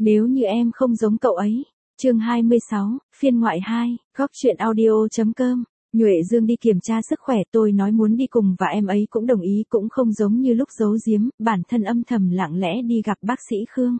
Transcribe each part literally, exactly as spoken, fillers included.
Nếu như em không giống cậu ấy. Chương hai mươi sáu, phiên ngoại hai, góc truyện audio.com. Nhuệ Dương đi kiểm tra sức khỏe, tôi nói muốn đi cùng và em ấy cũng đồng ý, cũng không giống như lúc giấu giếm, bản thân âm thầm lặng lẽ đi gặp bác sĩ Khương.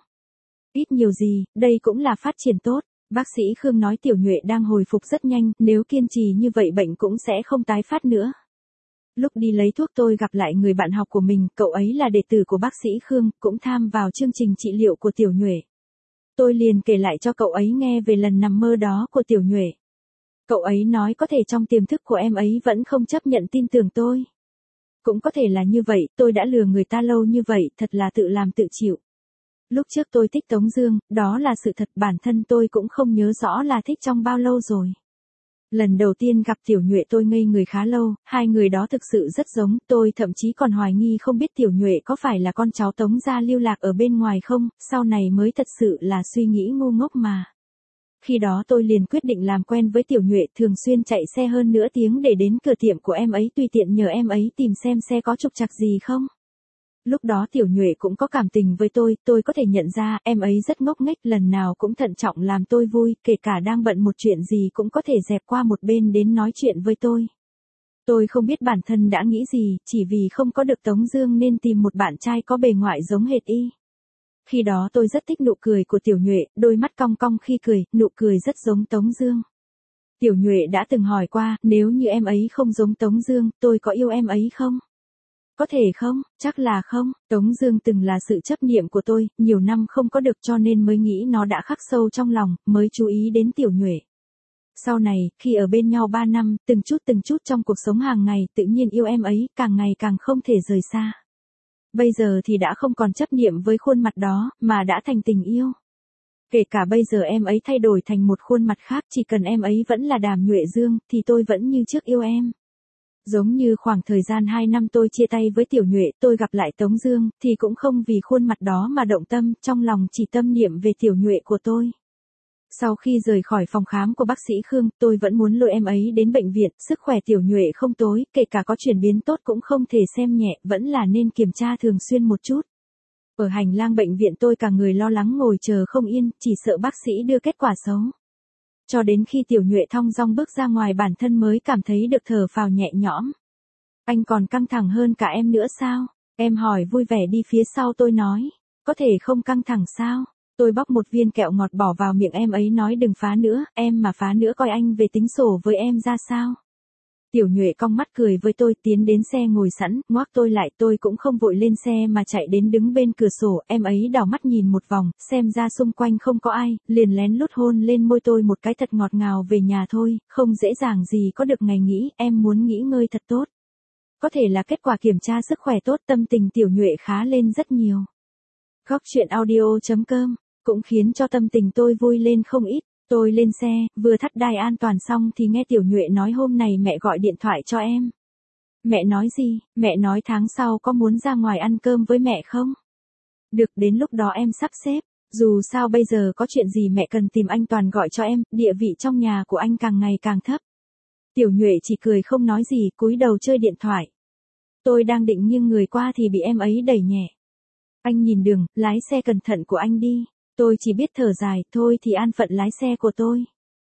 Ít nhiều gì, đây cũng là phát triển tốt. Bác sĩ Khương nói Tiểu Nhuệ đang hồi phục rất nhanh, nếu kiên trì như vậy bệnh cũng sẽ không tái phát nữa. Lúc đi lấy thuốc tôi gặp lại người bạn học của mình, cậu ấy là đệ tử của bác sĩ Khương, cũng tham vào chương trình trị liệu của Tiểu Nhuệ. Tôi liền kể lại cho cậu ấy nghe về lần nằm mơ đó của Tiểu Nhuệ. Cậu ấy nói có thể trong tiềm thức của em ấy vẫn không chấp nhận tin tưởng tôi. Cũng có thể là như vậy, tôi đã lừa người ta lâu như vậy, thật là tự làm tự chịu. Lúc trước tôi thích Tống Dương, đó là sự thật, bản thân tôi cũng không nhớ rõ là thích trong bao lâu rồi. Lần đầu tiên gặp Tiểu Nhuệ tôi ngây người khá lâu, hai người đó thực sự rất giống, tôi thậm chí còn hoài nghi không biết Tiểu Nhuệ có phải là con cháu Tống gia lưu lạc ở bên ngoài không, sau này mới thật sự là suy nghĩ ngu ngốc mà. Khi đó tôi liền quyết định làm quen với Tiểu Nhuệ, thường xuyên chạy xe hơn nửa tiếng để đến cửa tiệm của em ấy, tùy tiện nhờ em ấy tìm xem xe có trục trặc gì không. Lúc đó Tiểu Nhuệ cũng có cảm tình với tôi, tôi có thể nhận ra em ấy rất ngốc nghếch, lần nào cũng thận trọng làm tôi vui, kể cả đang bận một chuyện gì cũng có thể dẹp qua một bên đến nói chuyện với tôi. Tôi không biết bản thân đã nghĩ gì, chỉ vì không có được Tống Dương nên tìm một bạn trai có bề ngoài giống hệt y. Khi đó tôi rất thích nụ cười của Tiểu Nhuệ, đôi mắt cong cong khi cười, nụ cười rất giống Tống Dương. Tiểu Nhuệ đã từng hỏi qua, nếu như em ấy không giống Tống Dương, tôi có yêu em ấy không? Có thể không, chắc là không, Tống Dương từng là sự chấp niệm của tôi, nhiều năm không có được cho nên mới nghĩ nó đã khắc sâu trong lòng, mới chú ý đến Tiểu Nhuệ. Sau này, khi ở bên nhau ba năm, từng chút từng chút trong cuộc sống hàng ngày, tự nhiên yêu em ấy, càng ngày càng không thể rời xa. Bây giờ thì đã không còn chấp niệm với khuôn mặt đó, mà đã thành tình yêu. Kể cả bây giờ em ấy thay đổi thành một khuôn mặt khác, chỉ cần em ấy vẫn là Đàm Nhuệ Dương, thì tôi vẫn như trước yêu em. Giống như khoảng thời gian hai năm tôi chia tay với Tiểu Nhuệ, tôi gặp lại Tống Dương, thì cũng không vì khuôn mặt đó mà động tâm, trong lòng chỉ tâm niệm về Tiểu Nhuệ của tôi. Sau khi rời khỏi phòng khám của bác sĩ Khương, tôi vẫn muốn lôi em ấy đến bệnh viện, sức khỏe Tiểu Nhuệ không tối, kể cả có chuyển biến tốt cũng không thể xem nhẹ, vẫn là nên kiểm tra thường xuyên một chút. Ở hành lang bệnh viện tôi cả người lo lắng ngồi chờ không yên, chỉ sợ bác sĩ đưa kết quả xấu. Cho đến khi Tiểu Nhuệ thong dong bước ra ngoài bản thân mới cảm thấy được thở phào nhẹ nhõm. Anh còn căng thẳng hơn cả em nữa sao? Em hỏi vui vẻ đi phía sau tôi nói. Có thể không căng thẳng sao? Tôi bóc một viên kẹo ngọt bỏ vào miệng em ấy nói đừng phá nữa, em mà phá nữa coi anh về tính sổ với em ra sao? Tiểu Nhuệ cong mắt cười với tôi, tiến đến xe ngồi sẵn, ngoác tôi lại, tôi cũng không vội lên xe mà chạy đến đứng bên cửa sổ, em ấy đảo mắt nhìn một vòng, xem ra xung quanh không có ai, liền lén lút hôn lên môi tôi một cái thật ngọt ngào. Về nhà thôi, không dễ dàng gì có được ngày nghỉ, em muốn nghỉ ngơi thật tốt. Có thể là kết quả kiểm tra sức khỏe tốt, tâm tình Tiểu Nhuệ khá lên rất nhiều. Góc truyện audio.com cũng khiến cho tâm tình tôi vui lên không ít. Tôi lên xe, vừa thắt đai an toàn xong thì nghe Tiểu Nhuệ nói hôm nay mẹ gọi điện thoại cho em. Mẹ nói gì? Mẹ nói tháng sau có muốn ra ngoài ăn cơm với mẹ không? Được, đến lúc đó em sắp xếp. Dù sao bây giờ có chuyện gì mẹ cần tìm anh toàn gọi cho em, địa vị trong nhà của anh càng ngày càng thấp. Tiểu Nhuệ chỉ cười không nói gì, cúi đầu chơi điện thoại. Tôi đang định nghiêng người qua thì bị em ấy đẩy nhẹ. Anh nhìn đường, lái xe cẩn thận của anh đi. Tôi chỉ biết thở dài, thôi thì an phận lái xe của tôi.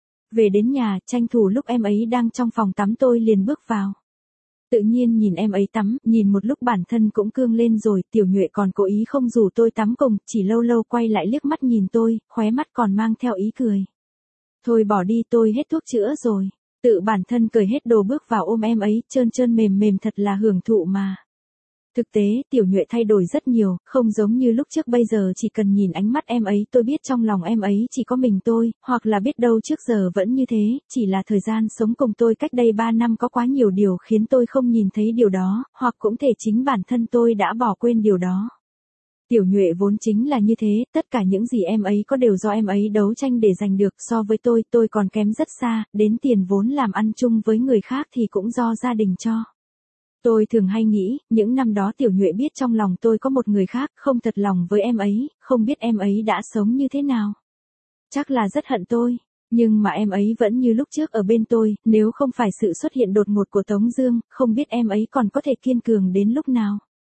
Về đến nhà, tranh thủ lúc em ấy đang trong phòng tắm tôi liền bước vào. Tự nhiên nhìn em ấy tắm, nhìn một lúc bản thân cũng cương lên rồi, Tiểu Nhuệ còn cố ý không rủ tôi tắm cùng, chỉ lâu lâu quay lại liếc mắt nhìn tôi, khóe mắt còn mang theo ý cười. Thôi bỏ đi, tôi hết thuốc chữa rồi. Tự bản thân cởi hết đồ bước vào ôm em ấy, trơn trơn mềm mềm thật là hưởng thụ mà. Thực tế, Tiểu Nhuệ thay đổi rất nhiều, không giống như lúc trước, bây giờ chỉ cần nhìn ánh mắt em ấy tôi biết trong lòng em ấy chỉ có mình tôi, hoặc là biết đâu trước giờ vẫn như thế, chỉ là thời gian sống cùng tôi cách đây ba năm có quá nhiều điều khiến tôi không nhìn thấy điều đó, hoặc cũng thể chính bản thân tôi đã bỏ quên điều đó. Tiểu Nhuệ vốn chính là như thế, tất cả những gì em ấy có đều do em ấy đấu tranh để giành được, so với tôi, tôi còn kém rất xa, đến tiền vốn làm ăn chung với người khác thì cũng do gia đình cho. Tôi thường hay nghĩ, những năm đó Tiểu Nhuệ biết trong lòng tôi có một người khác, không thật lòng với em ấy, không biết em ấy đã sống như thế nào. Chắc là rất hận tôi, nhưng mà em ấy vẫn như lúc trước ở bên tôi, nếu không phải sự xuất hiện đột ngột của Tống Dương, không biết em ấy còn có thể kiên cường đến lúc nào.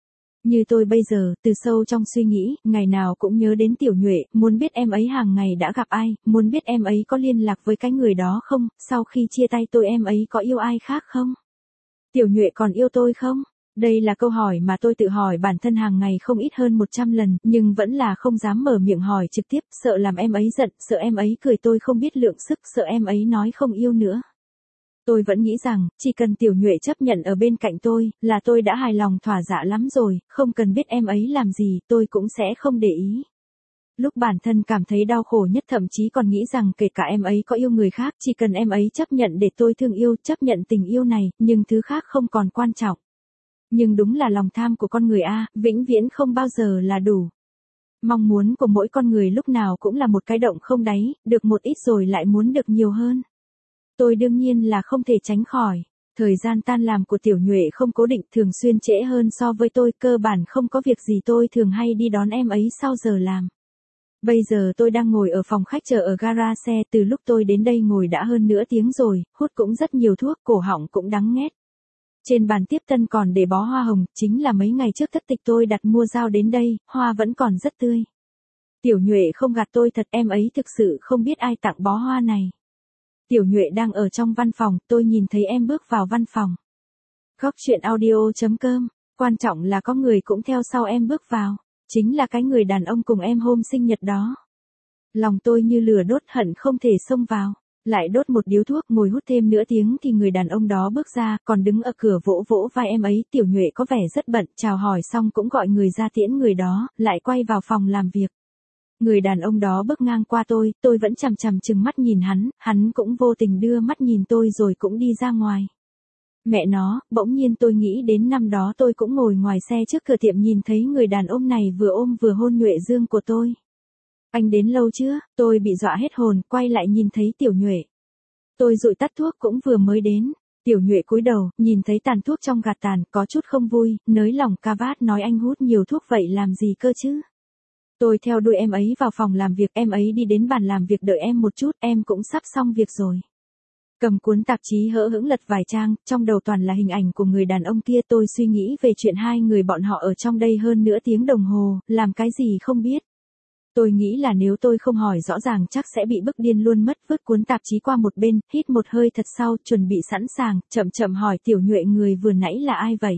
Như tôi bây giờ, từ sâu trong suy nghĩ, ngày nào cũng nhớ đến Tiểu Nhuệ, muốn biết em ấy hàng ngày đã gặp ai, muốn biết em ấy có liên lạc với cái người đó không, sau khi chia tay tôi em ấy có yêu ai khác không? Tiểu Nhuệ còn yêu tôi không? Đây là câu hỏi mà tôi tự hỏi bản thân hàng ngày không ít hơn một trăm lần, nhưng vẫn là không dám mở miệng hỏi trực tiếp, sợ làm em ấy giận, sợ em ấy cười tôi không biết lượng sức, sợ em ấy nói không yêu nữa. Tôi vẫn nghĩ rằng, chỉ cần Tiểu Nhuệ chấp nhận ở bên cạnh tôi, là tôi đã hài lòng thỏa dạ lắm rồi, không cần biết em ấy làm gì, tôi cũng sẽ không để ý. Lúc bản thân cảm thấy đau khổ nhất thậm chí còn nghĩ rằng kể cả em ấy có yêu người khác, chỉ cần em ấy chấp nhận để tôi thương yêu, chấp nhận tình yêu này, nhưng thứ khác không còn quan trọng. Nhưng đúng là lòng tham của con người a, vĩnh viễn không bao giờ là đủ. Mong muốn của mỗi con người lúc nào cũng là một cái động không đáy, được một ít rồi lại muốn được nhiều hơn. Tôi đương nhiên là không thể tránh khỏi. Thời gian tan làm của Tiểu Nhuệ không cố định, thường xuyên trễ hơn so với tôi, cơ bản không có việc gì tôi thường hay đi đón em ấy sau giờ làm. Bây giờ tôi đang ngồi ở phòng khách chờ ở gara xe, từ lúc tôi đến đây ngồi đã hơn nửa tiếng rồi, hút cũng rất nhiều thuốc, cổ họng cũng đắng nghét. Trên bàn tiếp tân còn để bó hoa hồng, chính là mấy ngày trước thất tịch tôi đặt mua giao đến đây, hoa vẫn còn rất tươi. Tiểu Nhuệ không gạt tôi thật, em ấy thực sự không biết ai tặng bó hoa này. Tiểu Nhuệ đang ở trong văn phòng, tôi nhìn thấy em bước vào văn phòng. Góc chuyện audio chấm com, quan trọng là có người cũng theo sau em bước vào, chính là cái người đàn ông cùng em hôm sinh nhật đó. Lòng tôi như lửa đốt, hận không thể xông vào, lại đốt một điếu thuốc, ngồi hút thêm nửa tiếng thì người đàn ông đó bước ra, còn đứng ở cửa vỗ vỗ vai em ấy. Tiểu Nhuệ có vẻ rất bận, chào hỏi xong cũng gọi người ra tiễn người đó, lại quay vào phòng làm việc. Người đàn ông đó bước ngang qua tôi, tôi vẫn chằm chằm chừng mắt nhìn hắn, hắn cũng vô tình đưa mắt nhìn tôi rồi cũng đi ra ngoài. Mẹ nó, bỗng nhiên tôi nghĩ đến năm đó tôi cũng ngồi ngoài xe trước cửa tiệm nhìn thấy người đàn ông này vừa ôm vừa hôn Nhuệ Dương của tôi. Anh đến lâu chưa? Tôi bị dọa hết hồn, quay lại nhìn thấy Tiểu Nhuệ. Tôi dụi tắt thuốc cũng vừa mới đến. Tiểu Nhuệ cúi đầu, nhìn thấy tàn thuốc trong gạt tàn, có chút không vui, nới lỏng cà vạt nói anh hút nhiều thuốc vậy làm gì cơ chứ? Tôi theo đuôi em ấy vào phòng làm việc, em ấy đi đến bàn làm việc đợi em một chút, em cũng sắp xong việc rồi. Cầm cuốn tạp chí hỡ hững lật vài trang, trong đầu toàn là hình ảnh của người đàn ông kia. Tôi suy nghĩ về chuyện hai người bọn họ ở trong đây hơn nửa tiếng đồng hồ, làm cái gì không biết. Tôi nghĩ là nếu tôi không hỏi rõ ràng chắc sẽ bị bức điên luôn mất, vứt cuốn tạp chí qua một bên, hít một hơi thật sâu, chuẩn bị sẵn sàng, chậm chậm hỏi Tiểu Nhuệ người vừa nãy là ai vậy?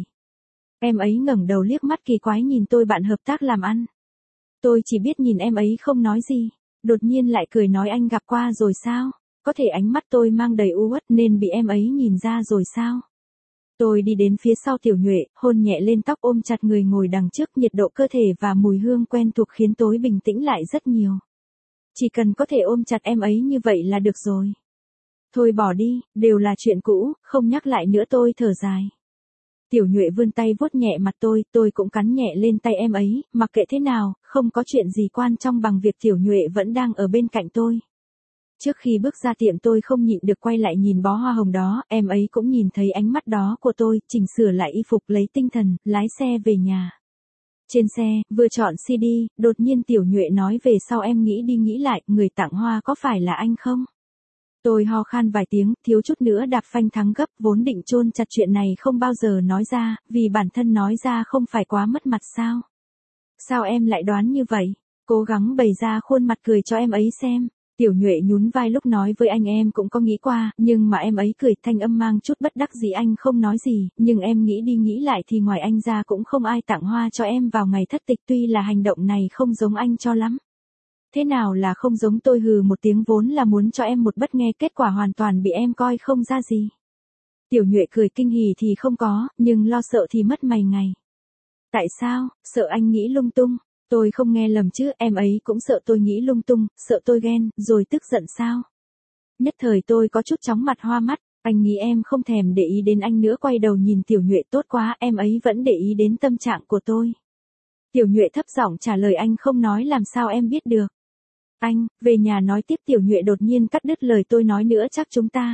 Em ấy ngẩng đầu liếc mắt kỳ quái nhìn tôi, bạn hợp tác làm ăn. Tôi chỉ biết nhìn em ấy không nói gì, đột nhiên lại cười nói anh gặp qua rồi sao? Có thể ánh mắt tôi mang đầy u uất nên bị em ấy nhìn ra rồi sao? Tôi đi đến phía sau Tiểu Nhuệ, hôn nhẹ lên tóc, ôm chặt người ngồi đằng trước, nhiệt độ cơ thể và mùi hương quen thuộc khiến tôi bình tĩnh lại rất nhiều. Chỉ cần có thể ôm chặt em ấy như vậy là được rồi. Thôi bỏ đi, đều là chuyện cũ, không nhắc lại nữa, tôi thở dài. Tiểu Nhuệ vươn tay vuốt nhẹ mặt tôi, tôi cũng cắn nhẹ lên tay em ấy, mặc kệ thế nào, không có chuyện gì quan trọng bằng việc Tiểu Nhuệ vẫn đang ở bên cạnh tôi. Trước khi bước ra tiệm tôi không nhịn được quay lại nhìn bó hoa hồng đó, em ấy cũng nhìn thấy ánh mắt đó của tôi, chỉnh sửa lại y phục lấy tinh thần, lái xe về nhà. Trên xe, vừa chọn xê đê, đột nhiên Tiểu Nhuệ nói về sau em nghĩ đi nghĩ lại, người tặng hoa có phải là anh không? Tôi ho khan vài tiếng, thiếu chút nữa đạp phanh thắng gấp, vốn định chôn chặt chuyện này không bao giờ nói ra, vì bản thân nói ra không phải quá mất mặt sao? Sao em lại đoán như vậy? Cố gắng bày ra khuôn mặt cười cho em ấy xem. Tiểu Nhuệ nhún vai lúc nói với anh em cũng có nghĩ qua, nhưng mà em ấy cười, thanh âm mang chút bất đắc dĩ, anh không nói gì, nhưng em nghĩ đi nghĩ lại thì ngoài anh ra cũng không ai tặng hoa cho em vào ngày thất tịch, tuy là hành động này không giống anh cho lắm. Thế nào là không giống, tôi hừ một tiếng, vốn là muốn cho em một bất nghe, kết quả hoàn toàn bị em coi không ra gì. Tiểu Nhuệ cười, kinh hỉ thì không có, nhưng lo sợ thì mất mày ngày. Tại sao? Sợ anh nghĩ lung tung. Tôi không nghe lầm chứ, em ấy cũng sợ tôi nghĩ lung tung, sợ tôi ghen, rồi tức giận sao? Nhất thời tôi có chút chóng mặt hoa mắt, anh nghĩ em không thèm để ý đến anh nữa, quay đầu nhìn Tiểu Nhuệ, tốt quá, em ấy vẫn để ý đến tâm trạng của tôi. Tiểu Nhuệ thấp giọng trả lời, anh không nói làm sao em biết được. Anh, về nhà nói tiếp. Tiểu Nhuệ đột nhiên cắt đứt lời tôi, nói nữa chắc chúng ta.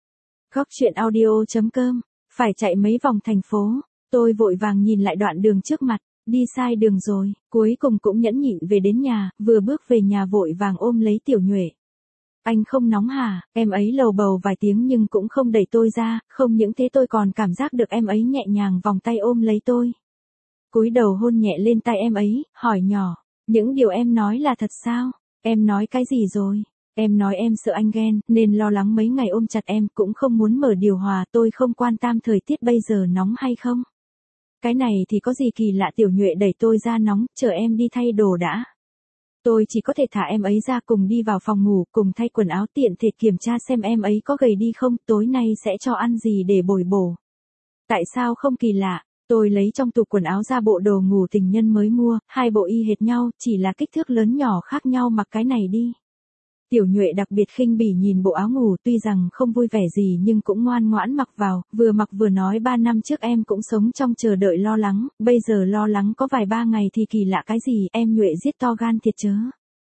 Góc chuyện audio chấm com, phải chạy mấy vòng thành phố, tôi vội vàng nhìn lại đoạn đường trước mặt. Đi sai đường rồi, cuối cùng cũng nhẫn nhịn về đến nhà, vừa bước về nhà vội vàng ôm lấy Tiểu Nhuệ. Anh không nóng hả? Em ấy lầu bầu vài tiếng nhưng cũng không đẩy tôi ra, không những thế tôi còn cảm giác được em ấy nhẹ nhàng vòng tay ôm lấy tôi. cúi đầu hôn nhẹ lên tai em ấy, hỏi nhỏ, những điều em nói là thật sao? Em nói cái gì rồi? Em nói em sợ anh ghen, nên lo lắng mấy ngày ôm chặt em, cũng không muốn mở điều hòa, tôi không quan tâm thời tiết bây giờ nóng hay không. Cái này thì có gì kỳ lạ. Tiểu Nhuệ đẩy tôi ra nóng, chờ em đi thay đồ đã. Tôi chỉ có thể thả em ấy ra cùng đi vào phòng ngủ, cùng thay quần áo tiện thể kiểm tra xem em ấy có gầy đi không, tối nay sẽ cho ăn gì để bồi bổ. Tại sao không kỳ lạ? Tôi lấy trong tủ quần áo ra bộ đồ ngủ tình nhân mới mua, hai bộ y hệt nhau, chỉ là kích thước lớn nhỏ khác nhau, mặc cái này đi. Tiểu Nhuệ đặc biệt khinh bỉ nhìn bộ áo ngủ, tuy rằng không vui vẻ gì nhưng cũng ngoan ngoãn mặc vào, vừa mặc vừa nói ba năm trước em cũng sống trong chờ đợi lo lắng, bây giờ lo lắng có vài ba ngày thì kỳ lạ cái gì, em Nhuệ giết to gan thiệt chớ.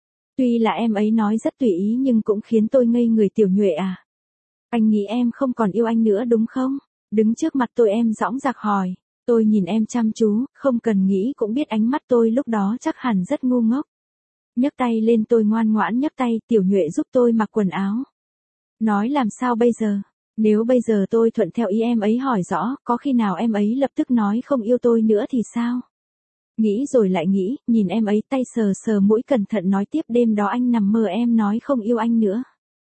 Tuy là em ấy nói rất tùy ý nhưng cũng khiến tôi ngây người. Tiểu Nhuệ à? Anh nghĩ em không còn yêu anh nữa đúng không? Đứng trước mặt tôi em dõng dạc hỏi. Tôi nhìn em chăm chú, không cần nghĩ cũng biết ánh mắt tôi lúc đó chắc hẳn rất ngu ngốc. Nhấc tay lên, tôi ngoan ngoãn nhấc tay. Tiểu Nhuệ giúp tôi mặc quần áo. Nói làm sao bây giờ? Nếu bây giờ tôi thuận theo ý em ấy hỏi rõ, có khi nào em ấy lập tức nói không yêu tôi nữa thì sao? Nghĩ rồi lại nghĩ, nhìn em ấy tay sờ sờ mũi cẩn thận nói tiếp, đêm đó anh nằm mơ em nói không yêu anh nữa.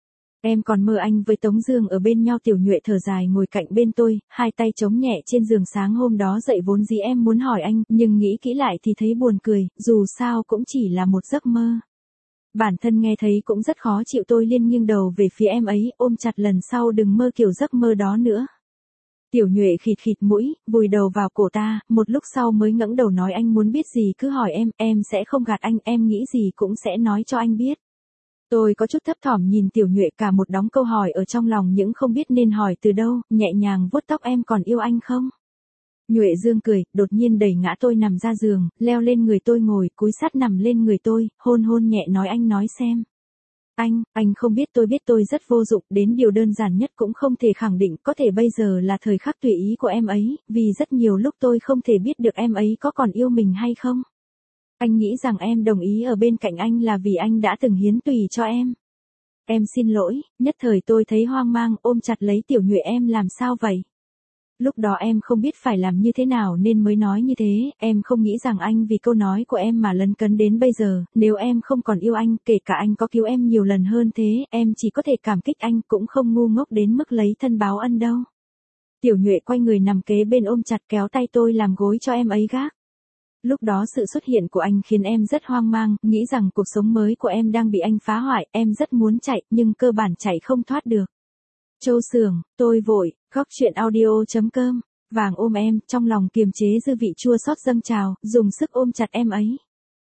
Em còn mơ anh với Tống Dương ở bên nhau. Tiểu Nhuệ thở dài ngồi cạnh bên tôi, hai tay chống nhẹ trên giường. Sáng hôm đó dậy vốn dĩ em muốn hỏi anh, nhưng nghĩ kỹ lại thì thấy buồn cười, dù sao cũng chỉ là một giấc mơ. Bản thân nghe thấy cũng rất khó chịu. Tôi liên nghiêng đầu về phía em ấy, ôm chặt lần sau đừng mơ kiểu giấc mơ đó nữa. Tiểu Nhuệ khịt khịt mũi, vùi đầu vào cổ ta, một lúc sau mới ngẩng đầu nói, anh muốn biết gì cứ hỏi em, em sẽ không gạt anh, em nghĩ gì cũng sẽ nói cho anh biết. Tôi có chút thấp thỏm nhìn Tiểu Nhuệ, cả một đống câu hỏi ở trong lòng những không biết nên hỏi từ đâu, nhẹ nhàng vuốt tóc, em còn yêu anh không? Nhuệ Dương cười, đột nhiên đẩy ngã tôi nằm ra giường, leo lên người tôi ngồi, cúi sát nằm lên người tôi, hôn hôn nhẹ nói, anh nói xem. Anh, anh không biết. Tôi biết tôi rất vô dụng, đến điều đơn giản nhất cũng không thể khẳng định, có thể bây giờ là thời khắc tùy ý của em ấy, vì rất nhiều lúc tôi không thể biết được em ấy có còn yêu mình hay không. Anh nghĩ rằng em đồng ý ở bên cạnh anh là vì anh đã từng hiến tùy cho em. Em xin lỗi. Nhất thời tôi thấy hoang mang, ôm chặt lấy Tiểu Nhuệ, em làm sao vậy? Lúc đó em không biết phải làm như thế nào nên mới nói như thế, em không nghĩ rằng anh vì câu nói của em mà lấn cấn đến bây giờ, nếu em không còn yêu anh, kể cả anh có cứu em nhiều lần hơn thế, em chỉ có thể cảm kích anh, cũng không ngu ngốc đến mức lấy thân báo ân đâu. Tiểu Nhuệ quay người nằm kế bên ôm chặt kéo tay tôi làm gối cho em ấy gác. Lúc đó sự xuất hiện của anh khiến em rất hoang mang, nghĩ rằng cuộc sống mới của em đang bị anh phá hoại, em rất muốn chạy, nhưng cơ bản chạy không thoát được. Châu Sưởng, tôi vội, góc chuyện audio chấm com, vàng ôm em, trong lòng kiềm chế dư vị chua xót dâng trào, dùng sức ôm chặt em ấy.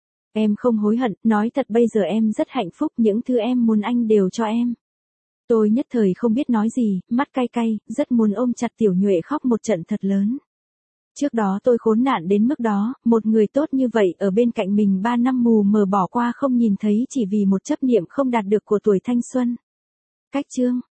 Em không hối hận, nói thật bây giờ em rất hạnh phúc, những thứ em muốn anh đều cho em. Tôi nhất thời không biết nói gì, mắt cay cay, rất muốn ôm chặt Tiểu Nhuệ khóc một trận thật lớn. Trước đó tôi khốn nạn đến mức đó, một người tốt như vậy ở bên cạnh mình ba năm mù mờ bỏ qua không nhìn thấy chỉ vì một chấp niệm không đạt được của tuổi thanh xuân. Cách chương